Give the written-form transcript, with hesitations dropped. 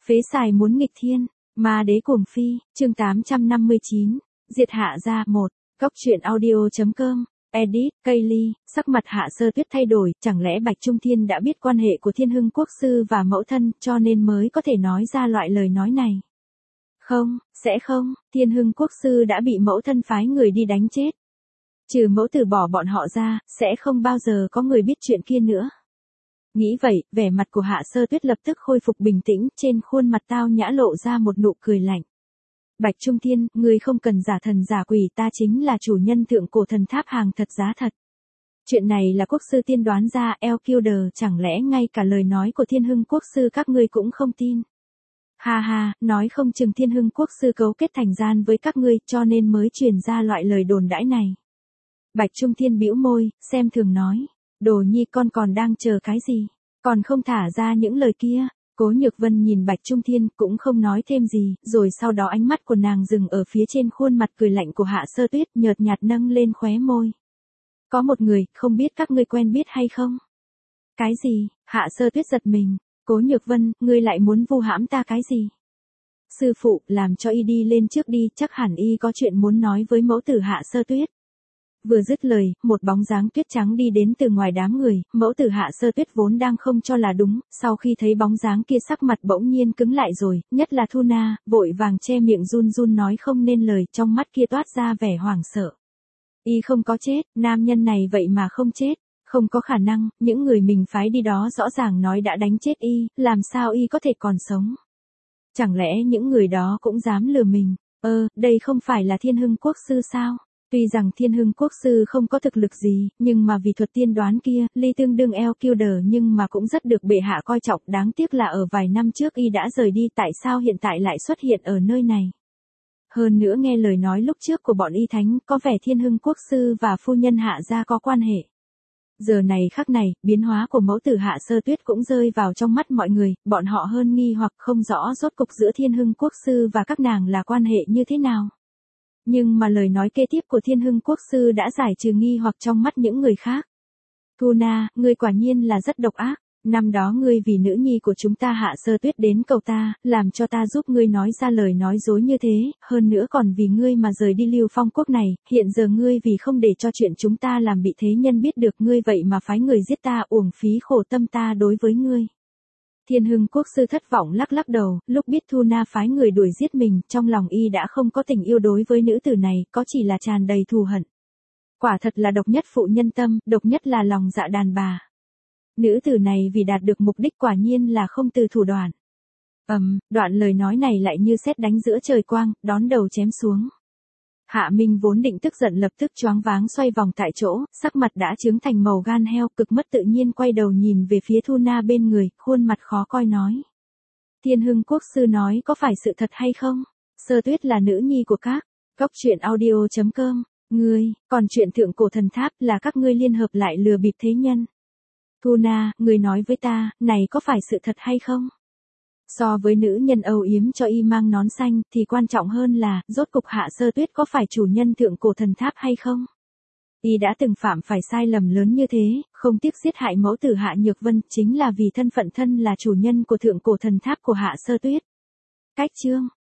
Phế xài muốn nghịch thiên, ma đế cuồng phi, chương 859, diệt Hạ gia 1, Cóc truyện audio.com, edit, Kaylee, sắc mặt Hạ Sơ Tuyết thay đổi, chẳng lẽ Bạch Trung Thiên đã biết quan hệ của Thiên Hưng Quốc sư và mẫu thân, cho nên mới có thể nói ra loại lời nói này. Không, sẽ không, Thiên Hưng Quốc sư đã bị mẫu thân phái người đi đánh chết. Trừ mẫu tử bỏ bọn họ ra, sẽ không bao giờ có người biết chuyện kia nữa. Nghĩ vậy, vẻ mặt của Hạ Sơ Tuyết lập tức khôi phục bình tĩnh, trên khuôn mặt tao nhã lộ ra một nụ cười lạnh. Bạch Trung Thiên, ngươi không cần giả thần giả quỷ, ta chính là chủ nhân thượng cổ thần tháp hàng thật giá thật. Chuyện này là quốc sư tiên đoán ra, Elkilder, chẳng lẽ ngay cả lời nói của Thiên Hưng Quốc sư các ngươi cũng không tin. Ha ha, nói không chừng Thiên Hưng Quốc sư cấu kết thành gian với các ngươi, cho nên mới truyền ra loại lời đồn đãi này. Bạch Trung Thiên bĩu môi, xem thường nói, Đồ Nhi con còn đang chờ cái gì, còn không thả ra những lời kia. Cố Nhược Vân nhìn Bạch Trung Thiên cũng không nói thêm gì, rồi sau đó ánh mắt của nàng dừng ở phía trên khuôn mặt cười lạnh của Hạ Sơ Tuyết, nhợt nhạt nâng lên khóe môi. Có một người, không biết các ngươi quen biết hay không? Cái gì? Hạ Sơ Tuyết giật mình. Cố Nhược Vân, ngươi lại muốn vu hãm ta cái gì? Sư phụ, làm cho y đi lên trước đi, chắc hẳn y có chuyện muốn nói với mẫu tử Hạ Sơ Tuyết. Vừa dứt lời, một bóng dáng tuyết trắng đi đến từ ngoài đám người, mẫu tử Hạ Sơ Tuyết vốn đang không cho là đúng, sau khi thấy bóng dáng kia sắc mặt bỗng nhiên cứng lại rồi, nhất là Thu Na, vội vàng che miệng run run nói không nên lời, trong mắt kia toát ra vẻ hoảng sợ. Y không có chết, nam nhân này vậy mà không chết, không có khả năng, những người mình phái đi đó rõ ràng nói đã đánh chết y, làm sao y có thể còn sống? Chẳng lẽ những người đó cũng dám lừa mình? Đây không phải là Thiên Hưng Quốc sư sao? Tuy rằng Thiên Hưng Quốc sư không có thực lực gì, nhưng mà vì thuật tiên đoán kia, ly tương đương Elkilder nhưng mà cũng rất được bệ hạ coi trọng, đáng tiếc là ở vài năm trước y đã rời đi, tại sao hiện tại lại xuất hiện ở nơi này. Hơn nữa nghe lời nói lúc trước của bọn y thánh, có vẻ Thiên Hưng Quốc sư và phu nhân Hạ gia có quan hệ. Giờ này khắc này, biến hóa của mẫu tử Hạ Sơ Tuyết cũng rơi vào trong mắt mọi người, bọn họ hơn nghi hoặc không rõ rốt cục giữa Thiên Hưng Quốc sư và các nàng là quan hệ như thế nào. Nhưng mà lời nói kế tiếp của Thiên Hưng Quốc sư đã giải trừ nghi hoặc trong mắt những người khác. Thu Na, ngươi quả nhiên là rất độc ác, năm đó ngươi vì nữ nhi của chúng ta Hạ Sơ Tuyết đến cầu ta, làm cho ta giúp ngươi nói ra lời nói dối như thế, hơn nữa còn vì ngươi mà rời đi Lưu Phong quốc này, hiện giờ ngươi vì không để cho chuyện chúng ta làm bị thế nhân biết được ngươi vậy mà phái người giết ta, uổng phí khổ tâm ta đối với ngươi. Thiên Hưng Quốc sư thất vọng lắc lắc đầu, lúc biết Thu Na phái người đuổi giết mình, trong lòng y đã không có tình yêu đối với nữ tử này, có chỉ là tràn đầy thù hận. Quả thật là độc nhất phụ nhân tâm, độc nhất là lòng dạ đàn bà. Nữ tử này vì đạt được mục đích quả nhiên là không từ thủ đoạn. Đoạn lời nói này lại như sét đánh giữa trời quang, đón đầu chém xuống. Hạ Minh vốn định tức giận lập tức choáng váng xoay vòng tại chỗ, sắc mặt đã chướng thành màu gan heo, cực mất tự nhiên quay đầu nhìn về phía Thu Na bên người, khuôn mặt khó coi nói. Thiên Hưng Quốc sư nói có phải sự thật hay không? Sơ Tuyết là nữ nhi của các. Cóc truyện audio.com, ngươi, còn chuyện thượng cổ thần tháp là các ngươi liên hợp lại lừa bịp thế nhân. Thu Na, ngươi nói với ta, này có phải sự thật hay không? So với nữ nhân âu yếm cho y mang nón xanh, thì quan trọng hơn là, rốt cục Hạ Sơ Tuyết có phải chủ nhân thượng cổ thần tháp hay không? Y đã từng phạm phải sai lầm lớn như thế, không tiếc giết hại mẫu tử Hạ Nhược Vân, chính là vì thân phận thân là chủ nhân của thượng cổ thần tháp của Hạ Sơ Tuyết. Cách chương,